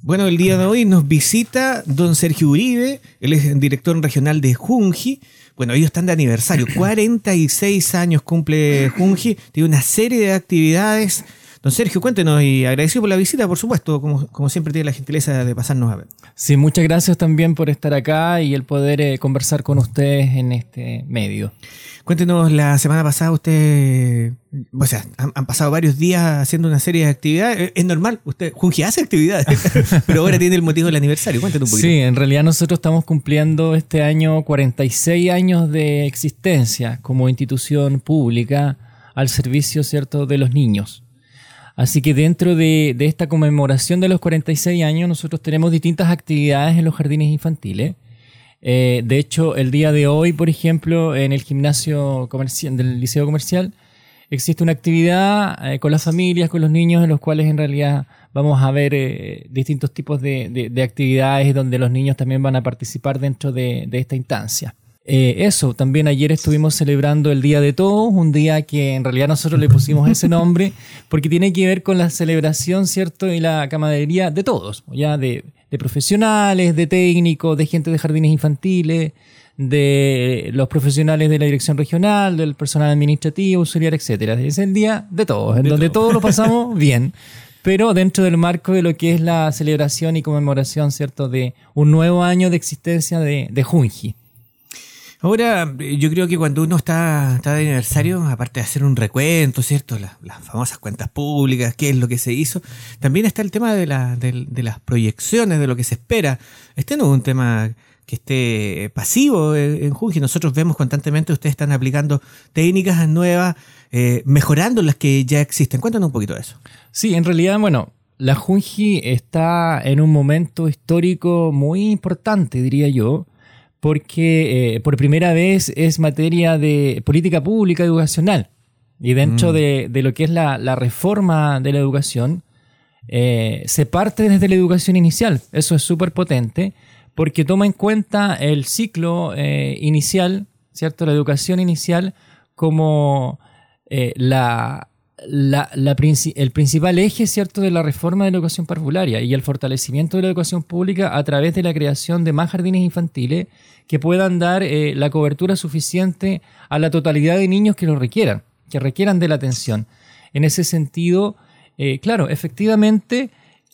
Bueno, el día de hoy nos visita don Sergio Uribe, él es director regional de Junji. Bueno, ellos están de aniversario, 46 años cumple Junji, tiene una serie de actividades. Don Sergio, cuéntenos, y agradecido por la visita, por supuesto, como siempre tiene la gentileza de pasarnos a ver. Sí, muchas gracias también por estar acá y el poder conversar con ustedes en este medio. Cuéntenos, la semana pasada han pasado varios días haciendo una serie de actividades. Es normal, Junji hace actividades, pero ahora tiene el motivo del aniversario. Cuéntenos un poquito. Sí, en realidad nosotros estamos cumpliendo este año 46 años de existencia como institución pública al servicio, ¿cierto?, de los niños. Así que dentro de esta conmemoración de los 46 años, nosotros tenemos distintas actividades en los jardines infantiles. De hecho, el día de hoy, por ejemplo, en el gimnasio comercial del Liceo Comercial, existe una actividad con las familias, con los niños, en los cuales en realidad vamos a ver distintos tipos de actividades donde los niños también van a participar dentro de esta instancia. También ayer estuvimos celebrando el Día de Todos, un día que en realidad nosotros le pusimos ese nombre porque tiene que ver con la celebración, ¿cierto?, y la camaradería de todos, ya de profesionales, de técnicos, de gente de jardines infantiles, de los profesionales de la dirección regional, del personal administrativo, auxiliar, etcétera. Es el Día de Todos, en donde todos lo pasamos bien, pero dentro del marco de lo que es la celebración y conmemoración, ¿cierto?, de un nuevo año de existencia de Junji. Ahora, yo creo que cuando uno está de aniversario, aparte de hacer un recuento, ¿cierto?, las famosas cuentas públicas, qué es lo que se hizo, también está el tema de las proyecciones, de lo que se espera. Este no es un tema que esté pasivo en Junji. Nosotros vemos constantemente ustedes están aplicando técnicas nuevas, mejorando las que ya existen. Cuéntanos un poquito de eso. Sí, en realidad, la Junji está en un momento histórico muy importante, diría yo, porque por primera vez es materia de política pública educacional. Y dentro de lo que es la reforma de la educación, se parte desde la educación inicial. Eso es súper potente, porque toma en cuenta el ciclo inicial, ¿cierto?, la educación inicial como el principal eje, ¿cierto?, de la reforma de la educación parvularia y el fortalecimiento de la educación pública a través de la creación de más jardines infantiles que puedan dar la cobertura suficiente a la totalidad de niños que lo requieran, que requieran de la atención. En ese sentido, claro, efectivamente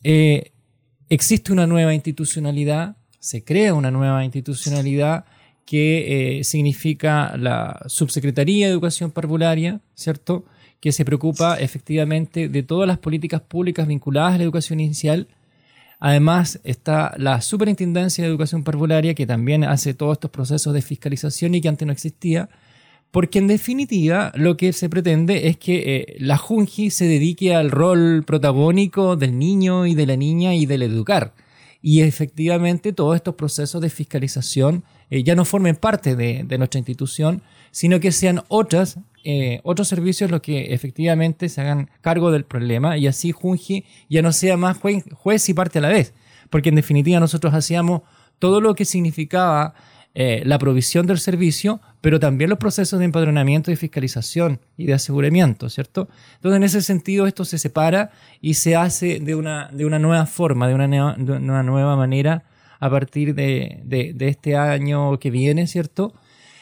existe una nueva institucionalidad, se crea una nueva institucionalidad que significa la Subsecretaría de Educación Parvularia, ¿cierto?, que se preocupa efectivamente de todas las políticas públicas vinculadas a la educación inicial. Además está la Superintendencia de Educación Parvularia, que también hace todos estos procesos de fiscalización y que antes no existía, porque en definitiva lo que se pretende es que la Junji se dedique al rol protagónico del niño y de la niña y del educar. Y efectivamente todos estos procesos de fiscalización ya no formen parte de nuestra institución, sino que sean otros servicios los que efectivamente se hagan cargo del problema, y así Junji ya no sea más juez y parte a la vez, porque en definitiva nosotros hacíamos todo lo que significaba la provisión del servicio, pero también los procesos de empadronamiento y fiscalización y de aseguramiento, ¿cierto? Entonces, en ese sentido, esto se separa y se hace de una nueva forma, de una nueva manera a partir de este año que viene, ¿cierto?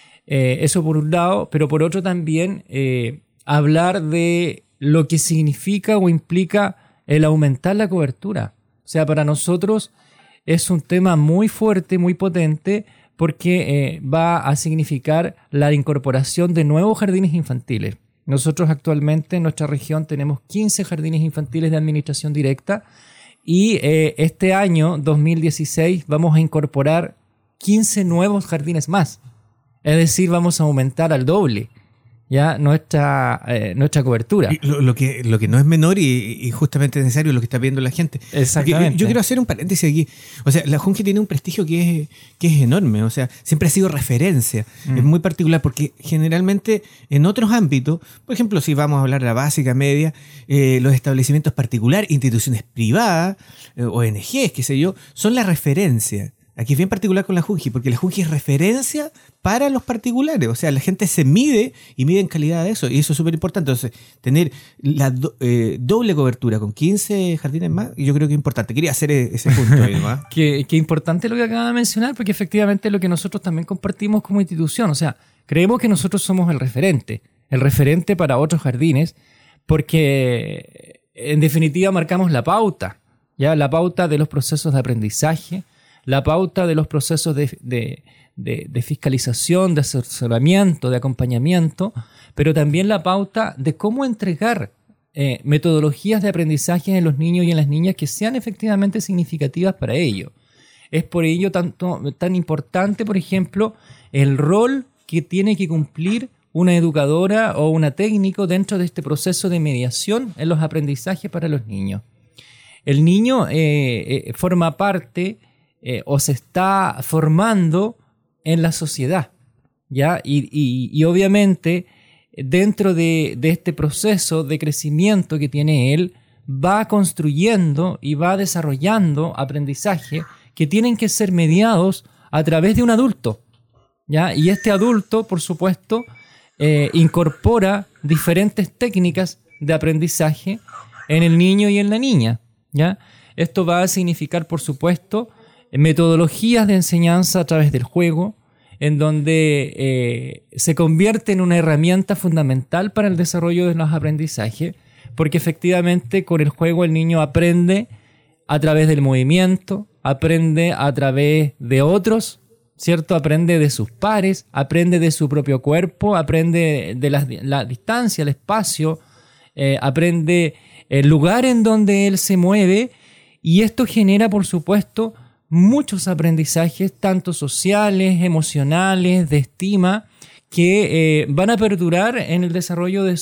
Eso por un lado, pero por otro también hablar de lo que significa o implica el aumentar la cobertura. O sea, para nosotros es un tema muy fuerte, muy potente, porque va a significar la incorporación de nuevos jardines infantiles. Nosotros actualmente en nuestra región tenemos 15 jardines infantiles de administración directa y este año, 2016, vamos a incorporar 15 nuevos jardines más. Es decir, vamos a aumentar al doble ya nuestra cobertura. Lo que no es menor y justamente necesario lo que está viendo la gente. Exactamente. Yo quiero hacer un paréntesis aquí. O sea, la Junji tiene un prestigio que es enorme. O sea, siempre ha sido referencia. Es muy particular porque generalmente en otros ámbitos, por ejemplo, si vamos a hablar de la básica, media, los establecimientos particulares, instituciones privadas, ONGs, qué sé yo, son la referencia. Aquí es bien particular con la Junji, porque la Junji es referencia para los particulares. O sea, la gente se mide y mide en calidad de eso. Y eso es súper importante. Entonces, tener la doble cobertura con 15 jardines más, yo creo que es importante. Quería hacer ese punto ahí, ¿no? Qué importante lo que acaba de mencionar, porque efectivamente es lo que nosotros también compartimos como institución. O sea, creemos que nosotros somos el referente para otros jardines, porque en definitiva marcamos la pauta, ¿ya? La pauta de los procesos de aprendizaje, la pauta de los procesos de fiscalización, de asesoramiento, de acompañamiento, pero también la pauta de cómo entregar metodologías de aprendizaje en los niños y en las niñas que sean efectivamente significativas para ellos. Es por ello tan importante, por ejemplo, el rol que tiene que cumplir una educadora o una técnico dentro de este proceso de mediación en los aprendizajes para los niños. El niño forma parte o se está formando en la sociedad, ¿ya? Y obviamente dentro de este proceso de crecimiento que tiene él, va construyendo y va desarrollando aprendizaje que tienen que ser mediados a través de un adulto, ¿ya? Y este adulto, por supuesto, incorpora diferentes técnicas de aprendizaje en el niño y en la niña, ¿ya? Esto va a significar, por supuesto, metodologías de enseñanza a través del juego, en donde se convierte en una herramienta fundamental para el desarrollo de los aprendizajes, porque efectivamente con el juego el niño aprende a través del movimiento, aprende a través de otros, ¿cierto? Aprende de sus pares, aprende de su propio cuerpo, aprende de la distancia, el espacio, aprende el lugar en donde él se mueve, y esto genera, por supuesto, muchos aprendizajes, tanto sociales, emocionales, de estima, que van a perdurar en el desarrollo de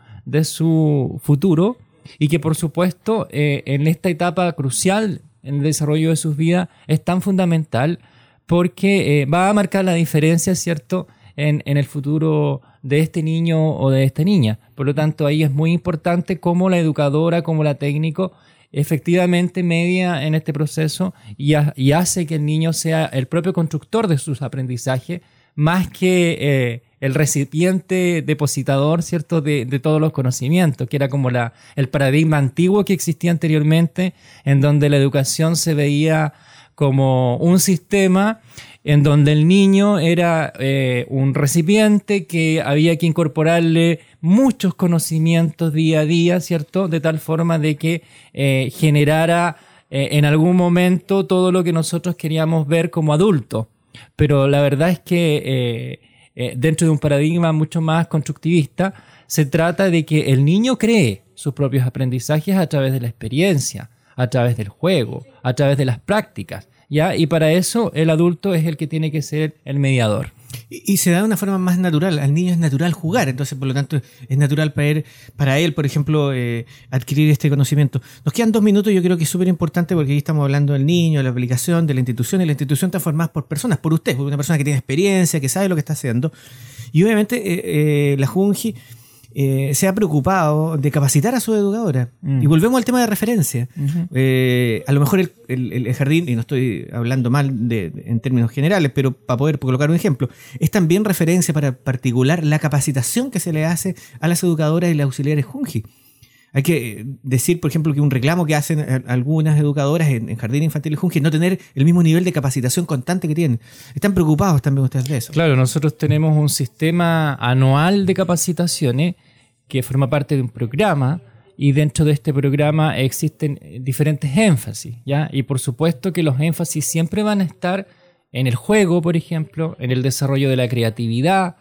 su futuro, y que por supuesto en esta etapa crucial en el desarrollo de sus vidas es tan fundamental, porque va a marcar la diferencia, ¿cierto?, en el futuro de este niño o de esta niña. Por lo tanto, ahí es muy importante cómo la educadora, como la técnico, efectivamente media en este proceso y hace que el niño sea el propio constructor de sus aprendizajes, más que el recipiente depositador, ¿cierto?, de todos los conocimientos, que era como el paradigma antiguo que existía anteriormente, en donde la educación se veía como un sistema en donde el niño era un recipiente que había que incorporarle muchos conocimientos día a día, ¿cierto?, de tal forma de que generara en algún momento todo lo que nosotros queríamos ver como adultos. Pero la verdad es que dentro de un paradigma mucho más constructivista, se trata de que el niño cree sus propios aprendizajes a través de la experiencia, a través del juego, a través de las prácticas, ¿ya? Y para eso el adulto es el que tiene que ser el mediador. Y se da de una forma más natural. Al niño es natural jugar, entonces por lo tanto es natural para él, por ejemplo, adquirir este conocimiento. Nos quedan 2 minutos, yo creo que es súper importante, porque aquí estamos hablando del niño, de la aplicación, de la institución, y la institución está formada por personas, por usted, por una persona que tiene experiencia, que sabe lo que está haciendo. Y obviamente la Junji se ha preocupado de capacitar a su educadora. Y volvemos al tema de referencia. A lo mejor el jardín, y no estoy hablando mal en términos generales, pero para poder colocar un ejemplo, es también referencia para particular la capacitación que se le hace a las educadoras y las auxiliares Junji. Hay que decir, por ejemplo, que un reclamo que hacen algunas educadoras en jardines infantiles Junji es no tener el mismo nivel de capacitación constante que tienen. ¿Están preocupados también ustedes de eso? Claro, nosotros tenemos un sistema anual de capacitaciones que forma parte de un programa, y dentro de este programa existen diferentes énfasis, ¿ya? Y por supuesto que los énfasis siempre van a estar en el juego, por ejemplo, en el desarrollo de la creatividad,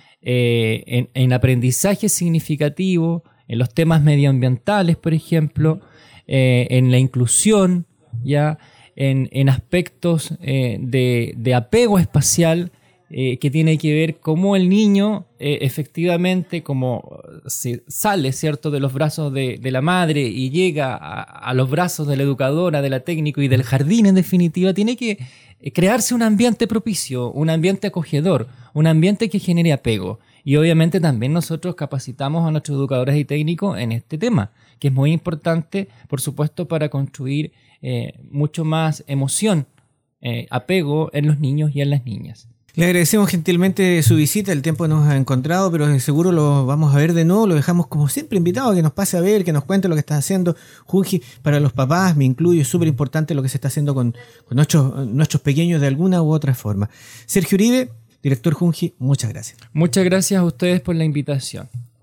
en aprendizaje significativo, en los temas medioambientales, por ejemplo, en la inclusión, ¿ya? En aspectos de apego espacial, que tiene que ver cómo el niño efectivamente, como se sale, ¿cierto?, de los brazos de la madre y llega a los brazos de la educadora, de la técnico y del jardín, en definitiva, tiene que crearse un ambiente propicio, un ambiente acogedor, un ambiente que genere apego. Y obviamente también nosotros capacitamos a nuestros educadores y técnicos en este tema, que es muy importante, por supuesto, para construir mucho más emoción apego en los niños y en las niñas. Le agradecemos gentilmente su visita, el tiempo nos ha encontrado, pero de seguro lo vamos a ver de nuevo, lo dejamos como siempre invitado a que nos pase a ver, que nos cuente lo que está haciendo Junji. Para los papás, me incluyo, es súper importante lo que se está haciendo con nuestros pequeños de alguna u otra forma. Sergio Uribe, director Junji, muchas gracias. Muchas gracias a ustedes por la invitación.